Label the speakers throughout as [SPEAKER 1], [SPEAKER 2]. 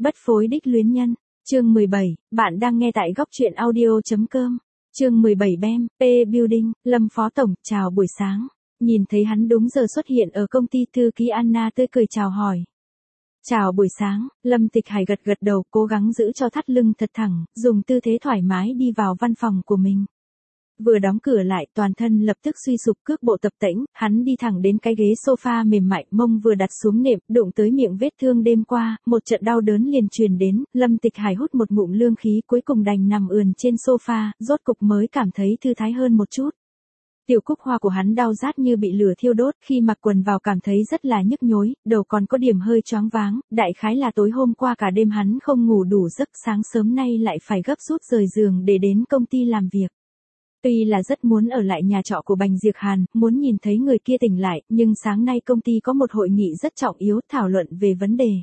[SPEAKER 1] Bất phối đích luyến nhân. Chương 17, bạn đang nghe tại góc truyện audio.com. Chương 17 BEM, P Building, Lâm Phó Tổng, chào buổi sáng. Nhìn thấy hắn đúng giờ xuất hiện ở công ty, thư ký Anna tươi cười chào hỏi. Chào buổi sáng, Lâm Tịch Hải gật gật đầu, cố gắng giữ cho thắt lưng thật thẳng, dùng tư thế thoải mái đi vào văn phòng của mình. Vừa đóng cửa lại, toàn thân lập tức suy sụp, cước bộ tập tễnh, hắn đi thẳng đến cái ghế sofa mềm mại, mông vừa đặt xuống nệm, đụng tới miệng vết thương đêm qua, một trận đau đớn liền truyền đến, Lâm Tịch Hải hút một ngụm lương khí, cuối cùng đành nằm ườn trên sofa, rốt cục mới cảm thấy thư thái hơn một chút. Tiểu cúc hoa của hắn đau rát như bị lửa thiêu đốt, khi mặc quần vào cảm thấy rất là nhức nhối, đầu còn có điểm hơi choáng váng, đại khái là tối hôm qua cả đêm hắn không ngủ đủ giấc, sáng sớm nay lại phải gấp rút rời giường để đến công ty làm việc. Tuy là rất muốn ở lại nhà trọ của Bành Diệc Hàn, muốn nhìn thấy người kia tỉnh lại, nhưng sáng nay công ty có một hội nghị rất trọng yếu thảo luận về vấn đề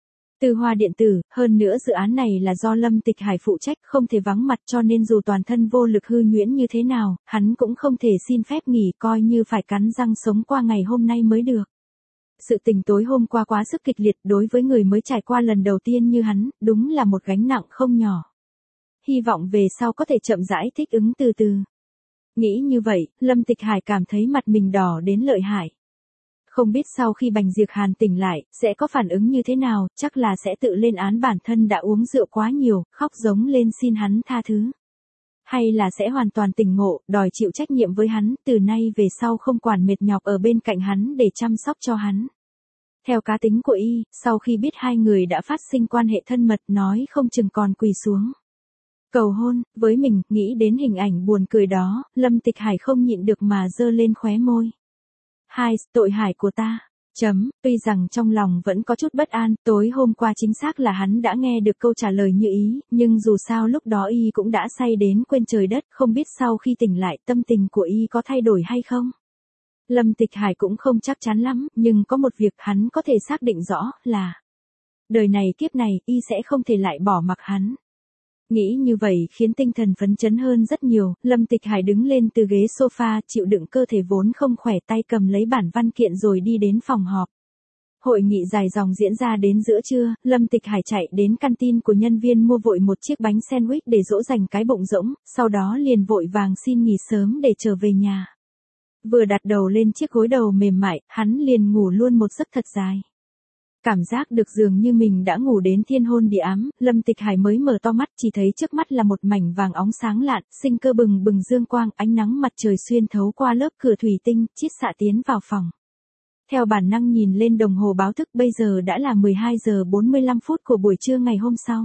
[SPEAKER 1] Từ Hoa điện tử, hơn nữa dự án này là do Lâm Tịch Hải phụ trách, không thể vắng mặt, cho nên dù toàn thân vô lực hư nhuyễn như thế nào, hắn cũng không thể xin phép nghỉ, coi như phải cắn răng sống qua ngày hôm nay mới được. Sự tình tối hôm qua quá sức kịch liệt, đối với người mới trải qua lần đầu tiên như hắn, đúng là một gánh nặng không nhỏ. Hy vọng về sau có thể chậm rãi thích ứng từ từ. Nghĩ như vậy, Lâm Tịch Hải cảm thấy mặt mình đỏ đến lợi hại. Không biết sau khi Bành Diệc Hàn tỉnh lại, sẽ có phản ứng như thế nào, chắc là sẽ tự lên án bản thân đã uống rượu quá nhiều, khóc giống lên xin hắn tha thứ. Hay là sẽ hoàn toàn tỉnh ngộ, đòi chịu trách nhiệm với hắn, từ nay về sau không quản mệt nhọc ở bên cạnh hắn để chăm sóc cho hắn. Theo cá tính của y, sau khi biết hai người đã phát sinh quan hệ thân mật, nói không chừng còn quỳ xuống cầu hôn, với mình, nghĩ đến hình ảnh buồn cười đó, Lâm Tịch Hải không nhịn được mà giơ lên khóe môi. Hai, tội Hải của ta. Tuy rằng trong lòng vẫn có chút bất an, tối hôm qua chính xác là hắn đã nghe được câu trả lời như ý, nhưng dù sao lúc đó y cũng đã say đến quên trời đất, không biết sau khi tỉnh lại tâm tình của y có thay đổi hay không. Lâm Tịch Hải cũng không chắc chắn lắm, nhưng có một việc hắn có thể xác định rõ là đời này kiếp này y sẽ không thể lại bỏ mặc hắn. Nghĩ như vậy khiến tinh thần phấn chấn hơn rất nhiều, Lâm Tịch Hải đứng lên từ ghế sofa, chịu đựng cơ thể vốn không khỏe, tay cầm lấy bản văn kiện rồi đi đến phòng họp. Hội nghị dài dòng diễn ra đến giữa trưa, Lâm Tịch Hải chạy đến canteen của nhân viên mua vội một chiếc bánh sandwich để dỗ dành cái bụng rỗng, sau đó liền vội vàng xin nghỉ sớm để trở về nhà. Vừa đặt đầu lên chiếc gối đầu mềm mại, hắn liền ngủ luôn một giấc thật dài. Cảm giác được dường như mình đã ngủ đến thiên hôn địa ám, Lâm Tịch Hải mới mở to mắt, chỉ thấy trước mắt là một mảnh vàng óng sáng lạn, sinh cơ bừng bừng dương quang, ánh nắng mặt trời xuyên thấu qua lớp cửa thủy tinh, chiết xạ tiến vào phòng. Theo bản năng nhìn lên đồng hồ báo thức, bây giờ đã là 12 giờ 45 phút của buổi trưa ngày hôm sau.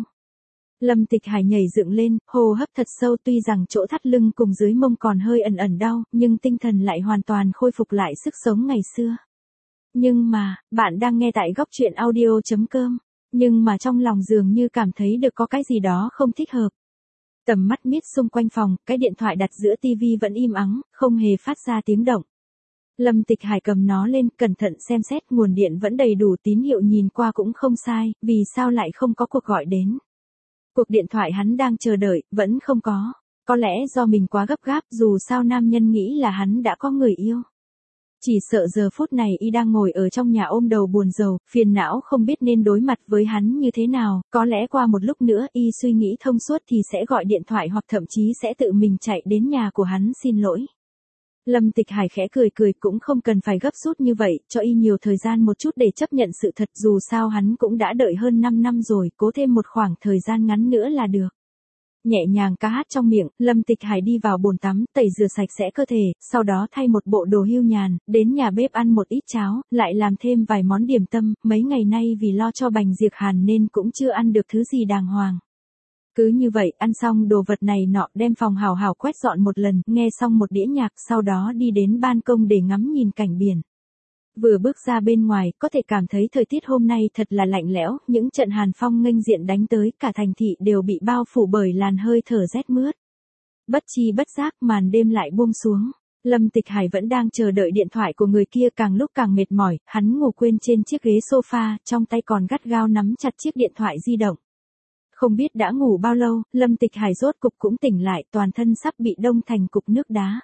[SPEAKER 1] Lâm Tịch Hải nhảy dựng lên, hô hấp thật sâu, tuy rằng chỗ thắt lưng cùng dưới mông còn hơi ẩn ẩn đau, nhưng tinh thần lại hoàn toàn khôi phục lại sức sống ngày xưa. Nhưng mà, bạn đang nghe tại góc truyện audio.com. Nhưng mà trong lòng dường như cảm thấy được có cái gì đó không thích hợp. Tầm mắt miết xung quanh phòng, cái điện thoại đặt giữa tivi vẫn im ắng, không hề phát ra tiếng động. Lâm Tịch Hải cầm nó lên, cẩn thận xem xét, nguồn điện vẫn đầy đủ, tín hiệu nhìn qua cũng không sai, vì sao lại không có cuộc gọi đến. Cuộc điện thoại hắn đang chờ đợi, vẫn không có. Có lẽ do mình quá gấp gáp, dù sao nam nhân nghĩ là hắn đã có người yêu. Chỉ sợ giờ phút này y đang ngồi ở trong nhà ôm đầu buồn rầu, phiền não không biết nên đối mặt với hắn như thế nào, có lẽ qua một lúc nữa y suy nghĩ thông suốt thì sẽ gọi điện thoại hoặc thậm chí sẽ tự mình chạy đến nhà của hắn xin lỗi. Lâm Tịch Hải khẽ cười cười, cũng không cần phải gấp rút như vậy, cho y nhiều thời gian một chút để chấp nhận sự thật, dù sao hắn cũng đã đợi hơn 5 năm rồi, cố thêm một khoảng thời gian ngắn nữa là được. Nhẹ nhàng ca hát trong miệng, Lâm Tịch Hải đi vào bồn tắm, tẩy rửa sạch sẽ cơ thể, sau đó thay một bộ đồ hưu nhàn, đến nhà bếp ăn một ít cháo, lại làm thêm vài món điểm tâm, mấy ngày nay vì lo cho Bành Diệc Hàn nên cũng chưa ăn được thứ gì đàng hoàng. Cứ như vậy, ăn xong đồ vật này nọ, đem phòng hào hào quét dọn một lần, nghe xong một đĩa nhạc, sau đó đi đến ban công để ngắm nhìn cảnh biển. Vừa bước ra bên ngoài, có thể cảm thấy thời tiết hôm nay thật là lạnh lẽo, những trận hàn phong nghênh diện đánh tới, cả thành thị đều bị bao phủ bởi làn hơi thở rét mướt. Bất chi bất giác, màn đêm lại buông xuống. Lâm Tịch Hải vẫn đang chờ đợi điện thoại của người kia, càng lúc càng mệt mỏi, hắn ngủ quên trên chiếc ghế sofa, trong tay còn gắt gao nắm chặt chiếc điện thoại di động. Không biết đã ngủ bao lâu, Lâm Tịch Hải rốt cục cũng tỉnh lại, toàn thân sắp bị đông thành cục nước đá.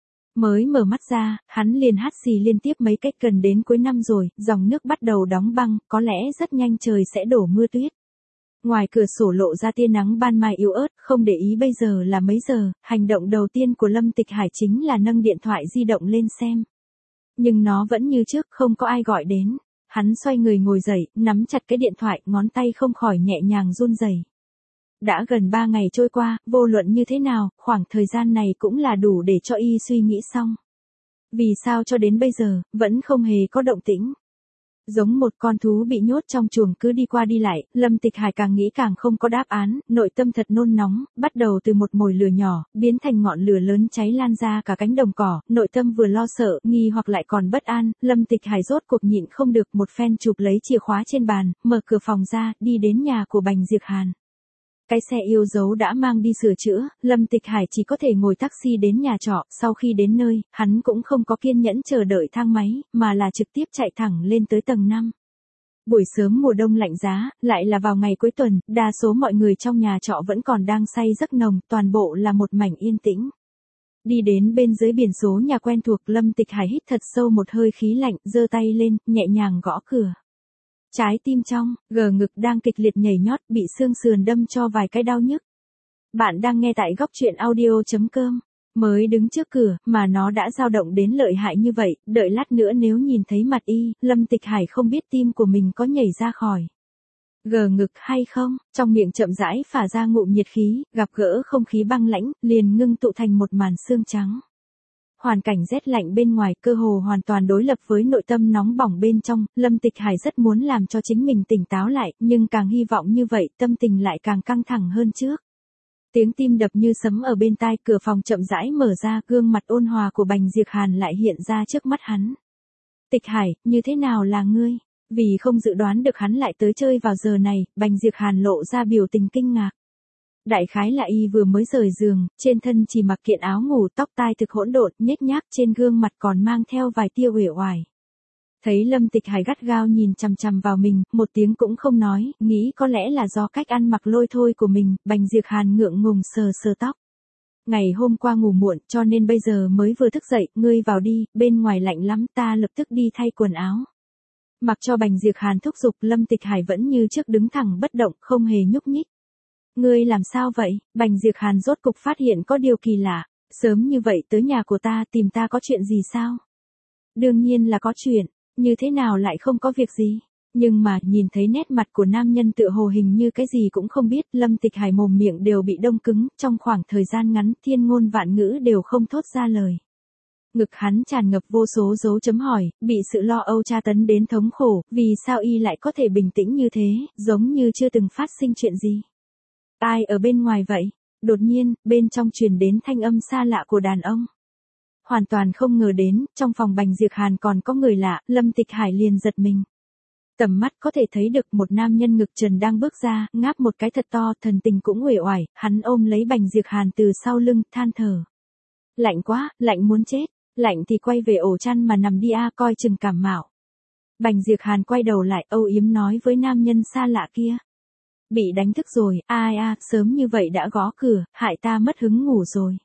[SPEAKER 1] Mới mở mắt ra, hắn liền hắt xì liên tiếp mấy cách, gần đến cuối năm rồi, dòng nước bắt đầu đóng băng, có lẽ rất nhanh trời sẽ đổ mưa tuyết. Ngoài cửa sổ lộ ra tia nắng ban mai yếu ớt, không để ý bây giờ là mấy giờ, hành động đầu tiên của Lâm Tịch Hải chính là nâng điện thoại di động lên xem. Nhưng nó vẫn như trước, không có ai gọi đến. Hắn xoay người ngồi dậy, nắm chặt cái điện thoại, ngón tay không khỏi nhẹ nhàng run rẩy. Đã gần 3 ngày trôi qua, vô luận như thế nào, khoảng thời gian này cũng là đủ để cho y suy nghĩ xong. Vì sao cho đến bây giờ, vẫn không hề có động tĩnh. Giống một con thú bị nhốt trong chuồng cứ đi qua đi lại, Lâm Tịch Hải càng nghĩ càng không có đáp án, nội tâm thật nôn nóng, bắt đầu từ một mồi lửa nhỏ, biến thành ngọn lửa lớn cháy lan ra cả cánh đồng cỏ, nội tâm vừa lo sợ, nghi hoặc lại còn bất an, Lâm Tịch Hải rốt cuộc nhịn không được, một phen chụp lấy chìa khóa trên bàn, mở cửa phòng ra, đi đến nhà của Bành Diệp Hàn. Cái xe yêu dấu đã mang đi sửa chữa, Lâm Tịch Hải chỉ có thể ngồi taxi đến nhà trọ, sau khi đến nơi, hắn cũng không có kiên nhẫn chờ đợi thang máy, mà là trực tiếp chạy thẳng lên tới tầng 5. Buổi sớm mùa đông lạnh giá, lại là vào ngày cuối tuần, đa số mọi người trong nhà trọ vẫn còn đang say giấc nồng, toàn bộ là một mảnh yên tĩnh. Đi đến bên dưới biển số nhà quen thuộc, Lâm Tịch Hải hít thật sâu một hơi khí lạnh, giơ tay lên, nhẹ nhàng gõ cửa. Trái tim trong, ngực đang kịch liệt nhảy nhót, bị xương sườn đâm cho vài cái đau nhức. Bạn đang nghe tại góc truyện audio.com. Mới đứng trước cửa, mà nó đã dao động đến lợi hại như vậy, đợi lát nữa nếu nhìn thấy mặt y, Lâm Tịch Hải không biết tim của mình có nhảy ra khỏi ngực hay không, trong miệng chậm rãi phả ra ngụm nhiệt khí, gặp gỡ không khí băng lãnh, liền ngưng tụ thành một màn xương trắng. Hoàn cảnh rét lạnh bên ngoài cơ hồ hoàn toàn đối lập với nội tâm nóng bỏng bên trong, Lâm Tịch Hải rất muốn làm cho chính mình tỉnh táo lại, nhưng càng hy vọng như vậy, tâm tình lại càng căng thẳng hơn trước. Tiếng tim đập như sấm ở bên tai, cửa phòng chậm rãi mở ra, gương mặt ôn hòa của Bành Diệp Hàn lại hiện ra trước mắt hắn. Tịch Hải, như thế nào là ngươi? Vì không dự đoán được hắn lại tới chơi vào giờ này, Bành Diệp Hàn lộ ra biểu tình kinh ngạc. Đại khái là y vừa mới rời giường, trên thân chỉ mặc kiện áo ngủ, tóc tai thực hỗn độn, nhếch nhác, trên gương mặt còn mang theo vài tia uể oải. Thấy Lâm Tịch Hải gắt gao nhìn chằm chằm vào mình, một tiếng cũng không nói, nghĩ có lẽ là do cách ăn mặc lôi thôi của mình, Bành Diệp Hàn ngượng ngùng sờ sờ tóc. Ngày hôm qua ngủ muộn, cho nên bây giờ mới vừa thức dậy, ngươi vào đi, bên ngoài lạnh lắm, ta lập tức đi thay quần áo. Mặc cho Bành Diệp Hàn thúc giục, Lâm Tịch Hải vẫn như trước đứng thẳng bất động, không hề nhúc nhích. Ngươi làm sao vậy? Bành Diệp Hàn rốt cục phát hiện có điều kỳ lạ, sớm như vậy tới nhà của ta tìm ta có chuyện gì sao? Đương nhiên là có chuyện, như thế nào lại không có việc gì? Nhưng mà, nhìn thấy nét mặt của nam nhân tựa hồ hình như cái gì cũng không biết, Lâm Tịch Hải mồm miệng đều bị đông cứng, trong khoảng thời gian ngắn, thiên ngôn vạn ngữ đều không thốt ra lời. Ngực hắn tràn ngập vô số dấu chấm hỏi, bị sự lo âu tra tấn đến thống khổ, vì sao y lại có thể bình tĩnh như thế, giống như chưa từng phát sinh chuyện gì. Ai ở bên ngoài vậy? Đột nhiên, bên trong truyền đến thanh âm xa lạ của đàn ông. Hoàn toàn không ngờ đến, trong phòng Bành Diệp Hàn còn có người lạ, Lâm Tịch Hải liền giật mình. Tầm mắt có thể thấy được một nam nhân ngực trần đang bước ra, ngáp một cái thật to, thần tình cũng uể oải, hắn ôm lấy Bành Diệp Hàn từ sau lưng, than thở. Lạnh quá, lạnh muốn chết, lạnh thì quay về ổ chăn mà nằm đi a, coi chừng cảm mạo. Bành Diệp Hàn quay đầu lại, âu yếm nói với nam nhân xa lạ kia. Bị đánh thức rồi, ai a, sớm như vậy đã gõ cửa, hại ta mất hứng ngủ rồi.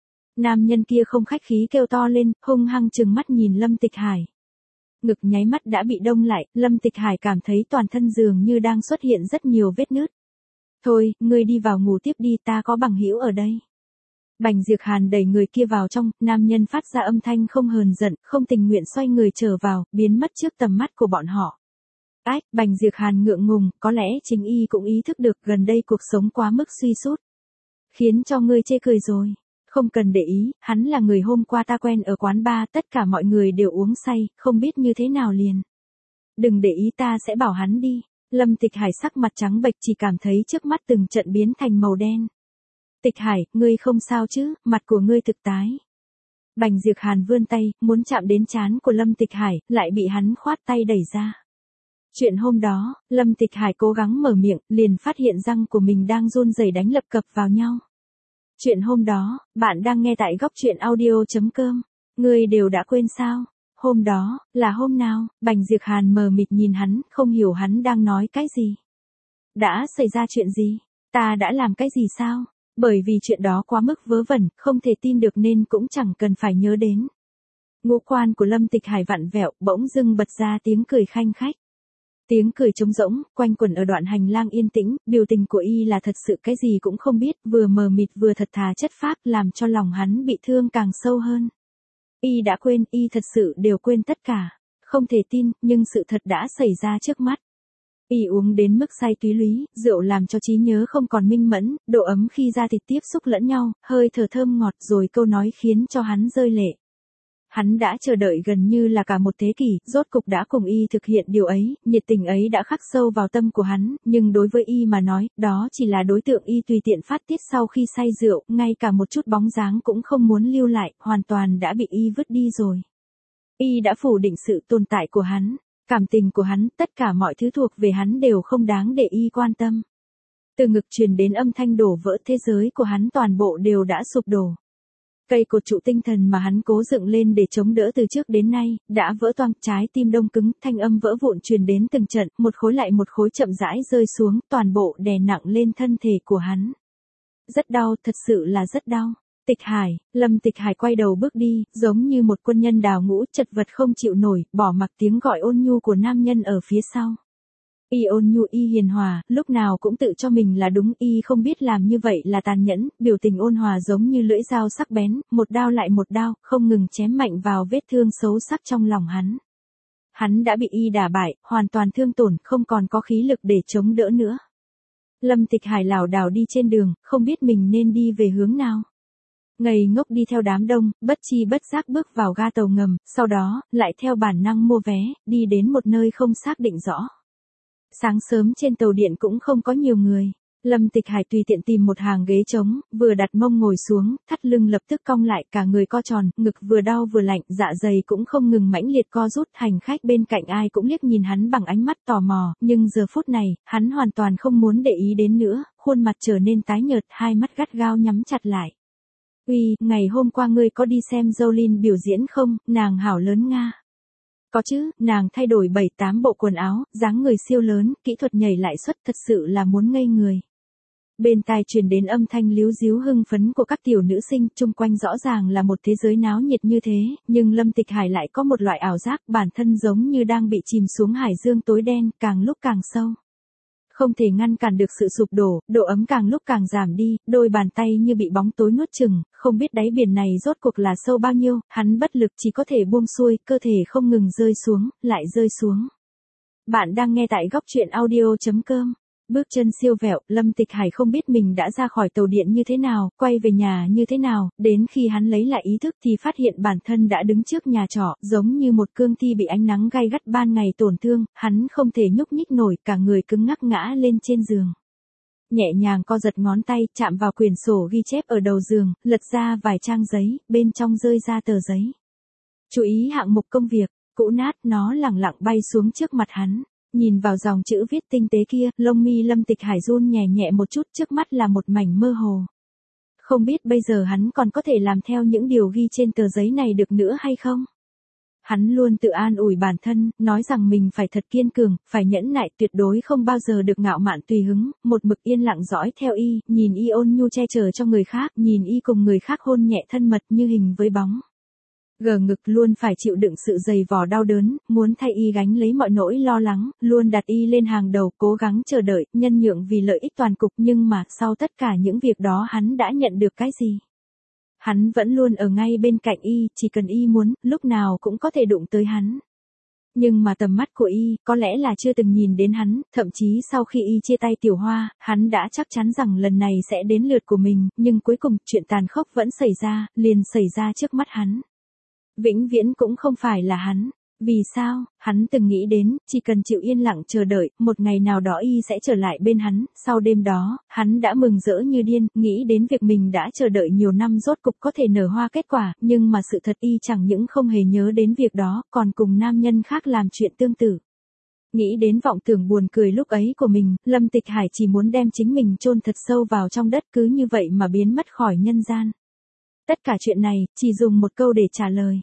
[SPEAKER 1] Nam nhân kia không khách khí kêu to lên, hung hăng trừng mắt nhìn Lâm Tịch Hải. Ngực nháy mắt đã bị đông lại, Lâm Tịch Hải cảm thấy toàn thân dường như đang xuất hiện rất nhiều vết nứt. Thôi, ngươi đi vào ngủ tiếp đi, ta có bằng hữu ở đây. Bành Diệp Hàn đẩy người kia vào trong, nam nhân phát ra âm thanh không hờn giận, không tình nguyện xoay người trở vào, biến mất trước tầm mắt của bọn họ. Ách, Bành Diệp Hàn ngượng ngùng, có lẽ chính y cũng ý thức được gần đây cuộc sống quá mức suy sút. Khiến cho ngươi chê cười rồi. Không cần để ý, hắn là người hôm qua ta quen ở quán bar, tất cả mọi người đều uống say, không biết như thế nào liền. Đừng để ý, ta sẽ bảo hắn đi. Lâm Tịch Hải sắc mặt trắng bệch, chỉ cảm thấy trước mắt từng trận biến thành màu đen. Tịch Hải, ngươi không sao chứ, mặt của ngươi thực tái. Bành Diệp Hàn vươn tay, muốn chạm đến trán của Lâm Tịch Hải, lại bị hắn khoát tay đẩy ra. Chuyện hôm đó, Lâm Tịch Hải cố gắng mở miệng, liền phát hiện răng của mình đang run rẩy đánh lập cập vào nhau. Chuyện hôm đó, bạn đang nghe tại góc truyện audio.com. Ngươi đều đã quên sao? Hôm đó, là hôm nào? Bành Diệp Hàn mờ mịt nhìn hắn, không hiểu hắn đang nói cái gì. Đã xảy ra chuyện gì? Ta đã làm cái gì sao? Bởi vì chuyện đó quá mức vớ vẩn, không thể tin được nên cũng chẳng cần phải nhớ đến. Ngũ quan của Lâm Tịch Hải vặn vẹo, bỗng dưng bật ra tiếng cười khanh khách. Tiếng cười trống rỗng, quanh quẩn ở đoạn hành lang yên tĩnh, biểu tình của y là thật sự cái gì cũng không biết, vừa mờ mịt vừa thật thà chất phác làm cho lòng hắn bị thương càng sâu hơn. Y đã quên, y thật sự đều quên tất cả. Không thể tin, nhưng sự thật đã xảy ra trước mắt. Y uống đến mức say túy lúy, rượu làm cho trí nhớ không còn minh mẫn, độ ấm khi da thịt tiếp xúc lẫn nhau, hơi thở thơm ngọt rồi câu nói khiến cho hắn rơi lệ. Hắn đã chờ đợi gần như là cả một thế kỷ, rốt cục đã cùng y thực hiện điều ấy, nhiệt tình ấy đã khắc sâu vào tâm của hắn, nhưng đối với y mà nói, đó chỉ là đối tượng y tùy tiện phát tiết sau khi say rượu, ngay cả một chút bóng dáng cũng không muốn lưu lại, hoàn toàn đã bị y vứt đi rồi. Y đã phủ định sự tồn tại của hắn, cảm tình của hắn, tất cả mọi thứ thuộc về hắn đều không đáng để y quan tâm. Từ ngực truyền đến âm thanh đổ vỡ, thế giới của hắn toàn bộ đều đã sụp đổ. Cây cột trụ tinh thần mà hắn cố dựng lên để chống đỡ từ trước đến nay, đã vỡ toang, trái tim đông cứng, thanh âm vỡ vụn truyền đến từng trận, một khối lại một khối chậm rãi rơi xuống, toàn bộ đè nặng lên thân thể của hắn. Rất đau, thật sự là rất đau. Tịch Hải, Lâm Tịch Hải quay đầu bước đi, giống như một quân nhân đào ngũ, chật vật không chịu nổi, bỏ mặc tiếng gọi ôn nhu của nam nhân ở phía sau. Y ôn nhu, y hiền hòa, lúc nào cũng tự cho mình là đúng, y không biết làm như vậy là tàn nhẫn, biểu tình ôn hòa giống như lưỡi dao sắc bén, một đao lại một đao, không ngừng chém mạnh vào vết thương xấu sắc trong lòng hắn. Hắn đã bị y đả bại, hoàn toàn thương tổn, không còn có khí lực để chống đỡ nữa. Lâm Tịch Hải lảo đảo đi trên đường, không biết mình nên đi về hướng nào. Ngây ngốc đi theo đám đông, bất chi bất giác bước vào ga tàu ngầm, sau đó, lại theo bản năng mua vé, đi đến một nơi không xác định rõ. Sáng sớm trên tàu điện cũng không có nhiều người. Lâm Tịch Hải tùy tiện tìm một hàng ghế trống, vừa đặt mông ngồi xuống, thắt lưng lập tức cong lại, cả người co tròn, ngực vừa đau vừa lạnh, dạ dày cũng không ngừng mãnh liệt co rút, hành khách bên cạnh ai cũng liếc nhìn hắn bằng ánh mắt tò mò, nhưng giờ phút này, hắn hoàn toàn không muốn để ý đến nữa, khuôn mặt trở nên tái nhợt, hai mắt gắt gao nhắm chặt lại. Uy, ngày hôm qua ngươi có đi xem Jolin biểu diễn không, nàng hảo lớn Nga. Có chứ, nàng thay đổi 7-8 bộ quần áo, dáng người siêu lớn, kỹ thuật nhảy lại xuất thật sự là muốn ngây người. Bên tai truyền đến âm thanh líu díu hưng phấn của các tiểu nữ sinh, chung quanh rõ ràng là một thế giới náo nhiệt như thế, nhưng Lâm Tịch Hải lại có một loại ảo giác bản thân giống như đang bị chìm xuống hải dương tối đen, càng lúc càng sâu. Không thể ngăn cản được sự sụp đổ, độ ấm càng lúc càng giảm đi, đôi bàn tay như bị bóng tối nuốt chửng, không biết đáy biển này rốt cuộc là sâu bao nhiêu, hắn bất lực chỉ có thể buông xuôi, cơ thể không ngừng rơi xuống, lại rơi xuống. Bạn đang nghe tại góc truyện audio.com. Bước chân siêu vẹo, Lâm Tịch Hải không biết mình đã ra khỏi tàu điện như thế nào, quay về nhà như thế nào, đến khi hắn lấy lại ý thức thì phát hiện bản thân đã đứng trước nhà trọ, giống như một cương thi bị ánh nắng gay gắt ban ngày tổn thương, hắn không thể nhúc nhích nổi, cả người cứng ngắc ngã lên trên giường. Nhẹ nhàng co giật ngón tay, chạm vào quyển sổ ghi chép ở đầu giường, lật ra vài trang giấy, bên trong rơi ra tờ giấy. Chú ý hạng mục công việc, cũ nát, nó lẳng lặng bay xuống trước mặt hắn. Nhìn vào dòng chữ viết tinh tế kia, lông mi Lâm Tịch Hải run nhẹ nhẹ một chút, trước mắt là một mảnh mơ hồ. Không biết bây giờ hắn còn có thể làm theo những điều ghi trên tờ giấy này được nữa hay không? Hắn luôn tự an ủi bản thân, nói rằng mình phải thật kiên cường, phải nhẫn nại, tuyệt đối không bao giờ được ngạo mạn tùy hứng, một mực yên lặng dõi theo y, nhìn y ôn nhu che chở cho người khác, nhìn y cùng người khác hôn nhẹ thân mật như hình với bóng. Gờ ngực luôn phải chịu đựng sự dày vò đau đớn, muốn thay y gánh lấy mọi nỗi lo lắng, luôn đặt y lên hàng đầu, cố gắng chờ đợi, nhân nhượng vì lợi ích toàn cục, nhưng mà sau tất cả những việc đó hắn đã nhận được cái gì? Hắn vẫn luôn ở ngay bên cạnh y, chỉ cần y muốn, lúc nào cũng có thể đụng tới hắn. Nhưng mà tầm mắt của y, có lẽ là chưa từng nhìn đến hắn, thậm chí sau khi y chia tay Tiểu Hoa, hắn đã chắc chắn rằng lần này sẽ đến lượt của mình, nhưng cuối cùng, chuyện tàn khốc vẫn xảy ra, liền xảy ra trước mắt hắn. Vĩnh viễn cũng không phải là hắn. Vì sao? Hắn từng nghĩ đến, chỉ cần chịu yên lặng chờ đợi, một ngày nào đó y sẽ trở lại bên hắn, sau đêm đó, hắn đã mừng rỡ như điên, nghĩ đến việc mình đã chờ đợi nhiều năm rốt cục có thể nở hoa kết quả, nhưng mà sự thật y chẳng những không hề nhớ đến việc đó, còn cùng nam nhân khác làm chuyện tương tự. Nghĩ đến vọng tưởng buồn cười lúc ấy của mình, Lâm Tịch Hải chỉ muốn đem chính mình chôn thật sâu vào trong đất, cứ như vậy mà biến mất khỏi nhân gian. Tất cả chuyện này, chỉ dùng một câu để trả lời.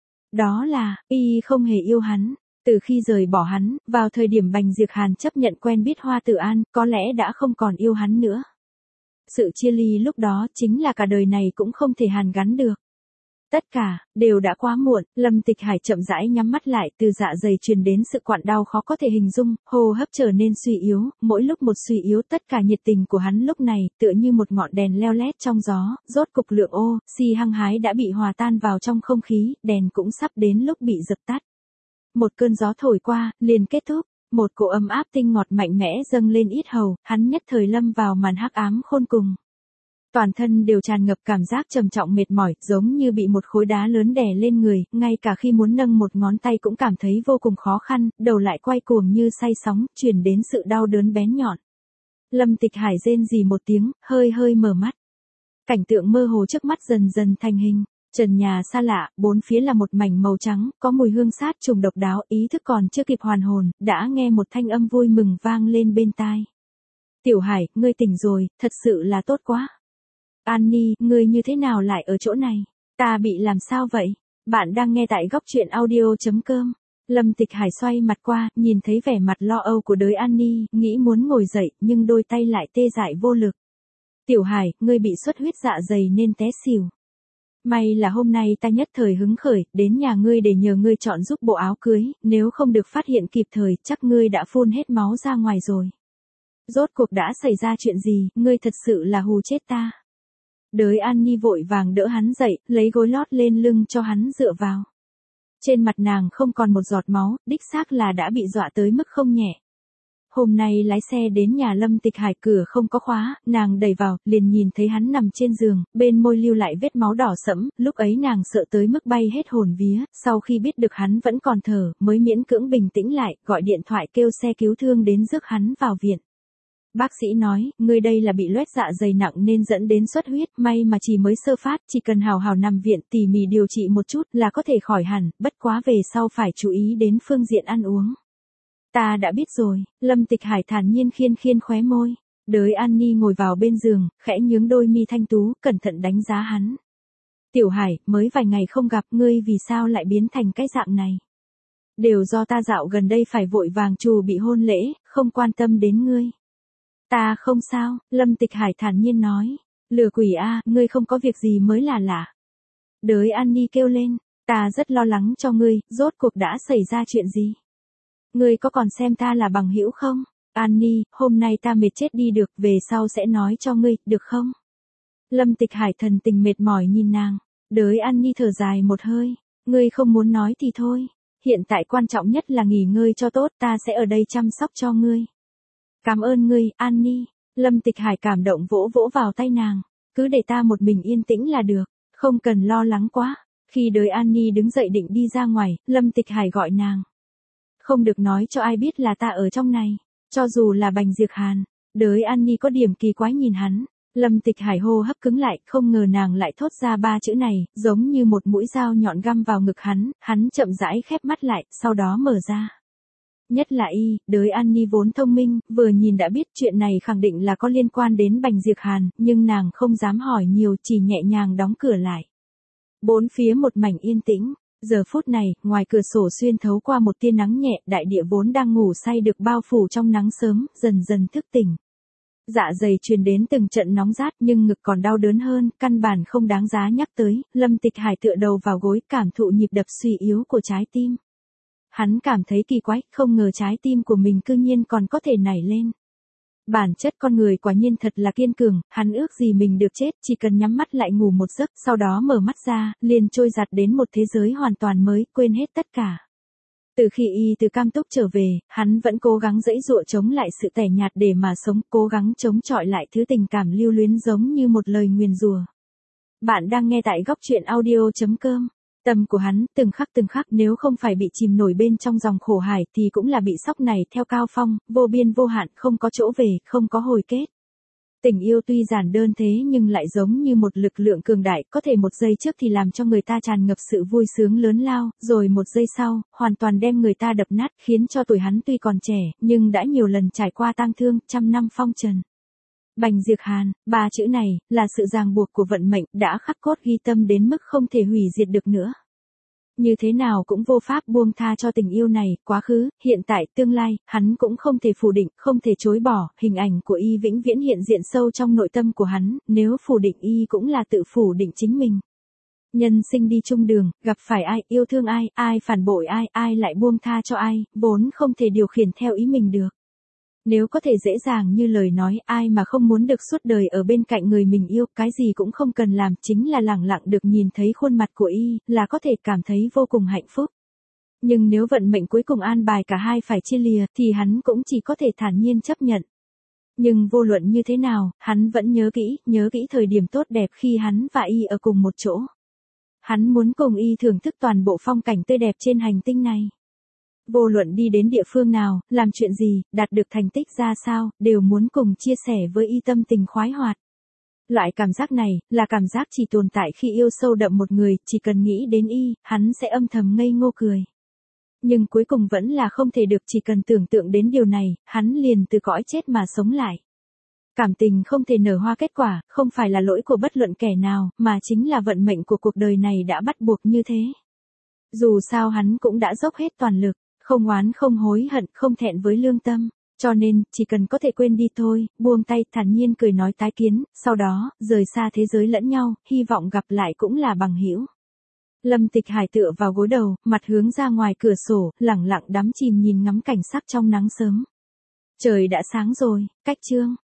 [SPEAKER 1] Đó là, y không hề yêu hắn. Từ khi rời bỏ hắn, vào thời điểm Bành Diệc Hàn chấp nhận quen biết Hoa Tử An, có lẽ đã không còn yêu hắn nữa. Sự chia ly lúc đó chính là cả đời này cũng không thể hàn gắn được. Tất cả, đều đã quá muộn, Lâm Tịch Hải chậm rãi nhắm mắt lại, từ dạ dày truyền đến sự quặn đau khó có thể hình dung, hô hấp trở nên suy yếu, mỗi lúc một suy yếu, tất cả nhiệt tình của hắn lúc này, tựa như một ngọn đèn leo lét trong gió, rốt cục lượng oxy hăng hái đã bị hòa tan vào trong không khí, đèn cũng sắp đến lúc bị dập tắt. Một cơn gió thổi qua, liền kết thúc, một cỗ ấm áp tinh ngọt mạnh mẽ dâng lên yết hầu, hắn nhất thời lâm vào màn hắc ám khôn cùng. Toàn thân đều tràn ngập cảm giác trầm trọng mệt mỏi, giống như bị một khối đá lớn đè lên người, ngay cả khi muốn nâng một ngón tay cũng cảm thấy vô cùng khó khăn, đầu lại quay cuồng như say sóng, truyền đến sự đau đớn bén nhọn. Lâm Tịch Hải rên rỉ một tiếng, hơi hơi mở mắt. Cảnh tượng mơ hồ trước mắt dần dần thành hình, trần nhà xa lạ, bốn phía là một mảnh màu trắng, có mùi hương sát trùng độc đáo, ý thức còn chưa kịp hoàn hồn, đã nghe một thanh âm vui mừng vang lên bên tai. Tiểu Hải, ngươi tỉnh rồi, thật sự là tốt quá. Annie, ngươi như thế nào lại ở chỗ này? Ta bị làm sao vậy? Bạn đang nghe tại góc truyện audio.com. Lâm Tịch Hải xoay mặt qua, nhìn thấy vẻ mặt lo âu của đới Annie, nghĩ muốn ngồi dậy, nhưng đôi tay lại tê dại vô lực. Tiểu Hải, ngươi bị xuất huyết dạ dày nên té xỉu. May là hôm nay ta nhất thời hứng khởi, đến nhà ngươi để nhờ ngươi chọn giúp bộ áo cưới, nếu không được phát hiện kịp thời, chắc ngươi đã phun hết máu ra ngoài rồi. Rốt cuộc đã xảy ra chuyện gì, ngươi thật sự là hù chết ta. Đới Annie vội vàng đỡ hắn dậy, lấy gối lót lên lưng cho hắn dựa vào. Trên mặt nàng không còn một giọt máu, đích xác là đã bị dọa tới mức không nhẹ. Hôm nay lái xe đến nhà Lâm Tịch Hải, cửa không có khóa, nàng đẩy vào, liền nhìn thấy hắn nằm trên giường, bên môi lưu lại vết máu đỏ sẫm, lúc ấy nàng sợ tới mức bay hết hồn vía, sau khi biết được hắn vẫn còn thở, mới miễn cưỡng bình tĩnh lại, gọi điện thoại kêu xe cứu thương đến rước hắn vào viện. Bác sĩ nói, ngươi đây là bị loét dạ dày nặng nên dẫn đến xuất huyết, may mà chỉ mới sơ phát, chỉ cần hào hào nằm viện tỉ mỉ điều trị một chút là có thể khỏi hẳn, bất quá về sau phải chú ý đến phương diện ăn uống. Ta đã biết rồi, Lâm Tịch Hải thản nhiên khiên khiên khóe môi. Đới Annie ngồi vào bên giường, khẽ nhướng đôi mi thanh tú, cẩn thận đánh giá hắn. Tiểu Hải, mới vài ngày không gặp ngươi vì sao lại biến thành cái dạng này? Đều do ta dạo gần đây phải vội vàng chuẩn bị hôn lễ, không quan tâm đến ngươi. Ta không sao, Lâm Tịch Hải thản nhiên nói. Lừa quỷ a, ngươi không có việc gì mới là lạ. Đới Annie kêu lên, ta rất lo lắng cho ngươi, rốt cuộc đã xảy ra chuyện gì? Ngươi có còn xem ta là bằng hữu không? Annie, hôm nay ta mệt chết đi được, về sau sẽ nói cho ngươi, được không? Lâm Tịch Hải thần tình mệt mỏi nhìn nàng. Đới Annie thở dài một hơi. Ngươi không muốn nói thì thôi. Hiện tại quan trọng nhất là nghỉ ngơi cho tốt, ta sẽ ở đây chăm sóc cho ngươi. Cảm ơn ngươi, Annie. Lâm Tịch Hải cảm động vỗ vỗ vào tay nàng. Cứ để ta một mình yên tĩnh là được, không cần lo lắng quá. Khi đới Annie đứng dậy định đi ra ngoài, Lâm Tịch Hải gọi nàng. Không được nói cho ai biết là ta ở trong này, cho dù là Bành Diệc Hàn. Đới Annie có điểm kỳ quái nhìn hắn. Lâm Tịch Hải hô hấp cứng lại, không ngờ nàng lại thốt ra ba chữ này, giống như một mũi dao nhọn găm vào ngực hắn chậm rãi khép mắt lại, sau đó mở ra. Nhất là đới Annie vốn thông minh, vừa nhìn đã biết chuyện này khẳng định là có liên quan đến Bành Diệc Hàn, nhưng nàng không dám hỏi nhiều, chỉ nhẹ nhàng đóng cửa lại. Bốn phía một mảnh yên tĩnh. Giờ phút này, ngoài cửa sổ xuyên thấu qua một tia nắng nhẹ, đại địa vốn đang ngủ say được bao phủ trong nắng sớm, dần dần thức tỉnh. Dạ dày truyền đến từng trận nóng rát nhưng ngực còn đau đớn hơn, căn bản không đáng giá nhắc tới. Lâm Tịch Hải tựa đầu vào gối, cảm thụ nhịp đập suy yếu của trái tim. Hắn cảm thấy kỳ quái, không ngờ trái tim của mình cư nhiên còn có thể nảy lên. Bản chất con người quả nhiên thật là kiên cường, hắn ước gì mình được chết, chỉ cần nhắm mắt lại ngủ một giấc, sau đó mở mắt ra, liền trôi giạt đến một thế giới hoàn toàn mới, quên hết tất cả. Từ khi từ Cam Túc trở về, hắn vẫn cố gắng giãy giụa chống lại sự tẻ nhạt để mà sống, cố gắng chống chọi lại thứ tình cảm lưu luyến giống như một lời nguyền rủa. Bạn đang nghe tại góc truyện audio.com. Tâm của hắn, từng khắc nếu không phải bị chìm nổi bên trong dòng khổ hải thì cũng là bị sóc này theo cao phong, vô biên vô hạn, không có chỗ về, không có hồi kết. Tình yêu tuy giản đơn thế nhưng lại giống như một lực lượng cường đại, có thể một giây trước thì làm cho người ta tràn ngập sự vui sướng lớn lao, rồi một giây sau, hoàn toàn đem người ta đập nát, khiến cho tuổi hắn tuy còn trẻ, nhưng đã nhiều lần trải qua tang thương, trăm năm phong trần. Bành Diệc Hàn, ba chữ này, là sự ràng buộc của vận mệnh, đã khắc cốt ghi tâm đến mức không thể hủy diệt được nữa. Như thế nào cũng vô pháp buông tha cho tình yêu này, quá khứ, hiện tại, tương lai, hắn cũng không thể phủ định, không thể chối bỏ, hình ảnh của vĩnh viễn hiện diện sâu trong nội tâm của hắn, nếu phủ định cũng là tự phủ định chính mình. Nhân sinh đi chung đường, gặp phải ai, yêu thương ai, ai phản bội ai, ai lại buông tha cho ai, vốn không thể điều khiển theo ý mình được. Nếu có thể dễ dàng như lời nói, ai mà không muốn được suốt đời ở bên cạnh người mình yêu, cái gì cũng không cần làm, chính là lẳng lặng được nhìn thấy khuôn mặt của y, là có thể cảm thấy vô cùng hạnh phúc. Nhưng nếu vận mệnh cuối cùng an bài cả hai phải chia lìa, thì hắn cũng chỉ có thể thản nhiên chấp nhận. Nhưng vô luận như thế nào, hắn vẫn nhớ kỹ thời điểm tốt đẹp khi hắn và y ở cùng một chỗ. Hắn muốn cùng y thưởng thức toàn bộ phong cảnh tươi đẹp trên hành tinh này. Vô luận đi đến địa phương nào, làm chuyện gì, đạt được thành tích ra sao, đều muốn cùng chia sẻ với y tâm tình khoái hoạt. Loại cảm giác này, là cảm giác chỉ tồn tại khi yêu sâu đậm một người, chỉ cần nghĩ đến y, hắn sẽ âm thầm ngây ngô cười. Nhưng cuối cùng vẫn là không thể được, chỉ cần tưởng tượng đến điều này, hắn liền từ cõi chết mà sống lại. Cảm tình không thể nở hoa kết quả, không phải là lỗi của bất luận kẻ nào, mà chính là vận mệnh của cuộc đời này đã bắt buộc như thế. Dù sao hắn cũng đã dốc hết toàn lực, không oán không hối hận, không thẹn với lương tâm. Cho nên, chỉ cần có thể quên đi thôi, buông tay, thản nhiên cười nói tái kiến, sau đó, rời xa thế giới lẫn nhau, hy vọng gặp lại cũng là bằng hữu. Lâm Tịch Hải tựa vào gối đầu, mặt hướng ra ngoài cửa sổ, lẳng lặng đắm chìm nhìn ngắm cảnh sắc trong nắng sớm. Trời đã sáng rồi, cách trương.